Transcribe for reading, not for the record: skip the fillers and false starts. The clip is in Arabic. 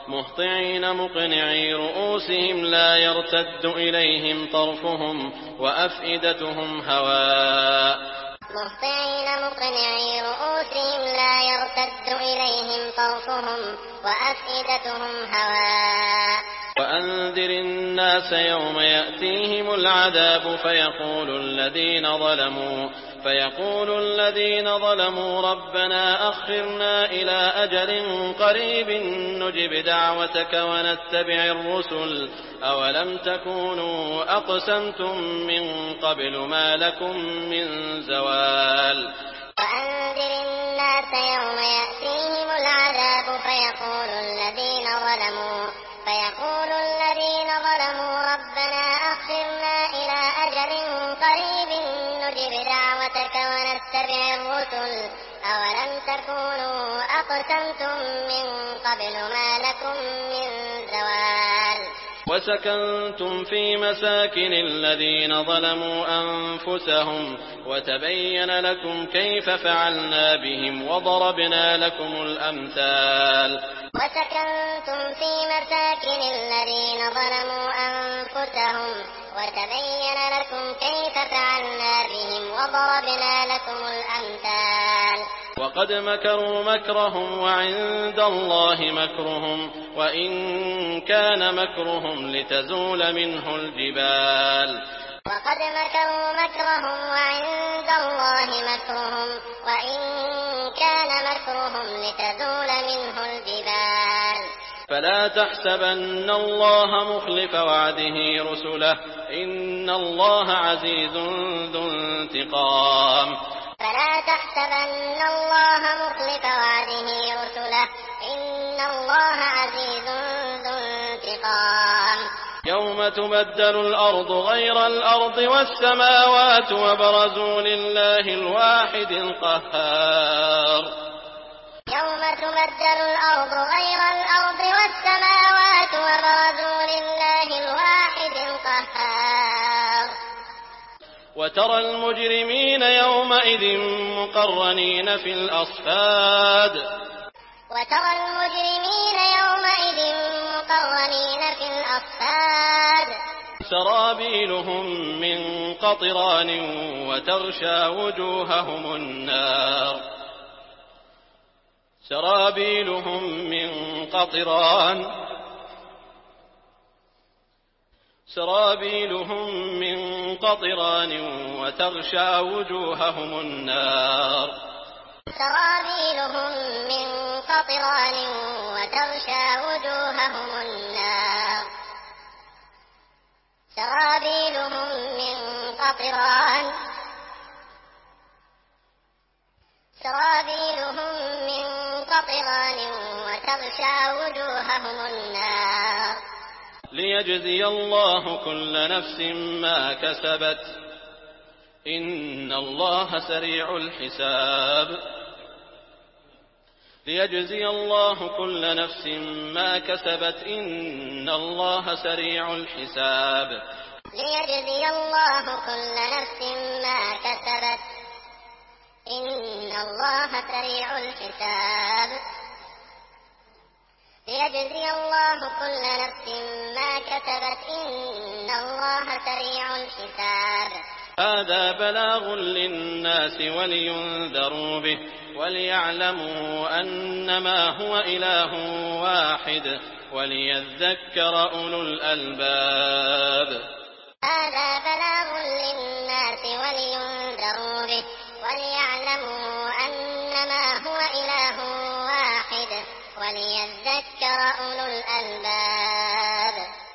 مهطعين مقنعي رؤوسهم لا يرتد إليهم طرفهم وأفئدتهم هواء مهطعين مقنعي رؤوسهم لا يرتد إليهم طرفهم وأفئدتهم هواء وأنذر الناس يوم يأتيهم العذاب فيقول الذين ظلموا ربنا أخرنا إلى أجل قريب نجب دعوتك ونتبع الرسل أولم تكونوا أقسمتم من قبل ما لكم من زوال وأنذر الناس يوم يأتيهم العذاب فيقول الذين ظلموا ربنا أخرنا إلى أجل قريب نجب دعوتك ونتبع الرسل أولم تكونوا أقسمتم من قبل ما لكم من زوال وسكنتم في مساكن الذين ظلموا أنفسهم وتبين لكم كيف فعلنا بهم وضربنا لكم الأمثال وسكنتم في مساكن الذين ظلموا أنفسهم وتبين لكم كيف فعلنا بهم وضربنا لكم الأمثال وقد مكروا مكرهم وعند الله مكرهم وإن كان مكرهم لتزول منه الجبال وقد مكروا مكرهم وعند الله مكرهم وإن كان مكرهم لتزول منه الجبال فلا تحسبن الله مخلف وعده رسله إن الله عزيز ذو انتقام فلا تحسبن الله مخلف وعده رسله إن الله عزيز ذو انتقام يوم تبدل الأرض غير الأرض والسماوات وبرزوا لله الواحد القهار يوم تبدل الأرض غير الأرض والسماوات وبرزوا لله الواحد القهار وترى المجرمين يومئذ مقرنين في الأصفاد سرابيلهم من قطران وتغشى وجوههم النار سرابيلهم من قطران وتغشى وجوههم النار ليجزي الله كل نفس ما كسبت إن الله سريع الحساب ليجزي الله كل نفس ما كسبت إن الله سريع الحساب ليجزي الله كل نفس ما كسبت إن الله سريع الحساب ليجزي الله كل نفس ما كسبت إن الله سريع الحساب هذا بلاغ للناس ولينذروا به وليعلموا أنما هو إله واحد وليذكر أولو الألباب هذا بلاغ للناس ولينذروا به وليعلموا أنما هو إله واحد وليذكر أولو الألباب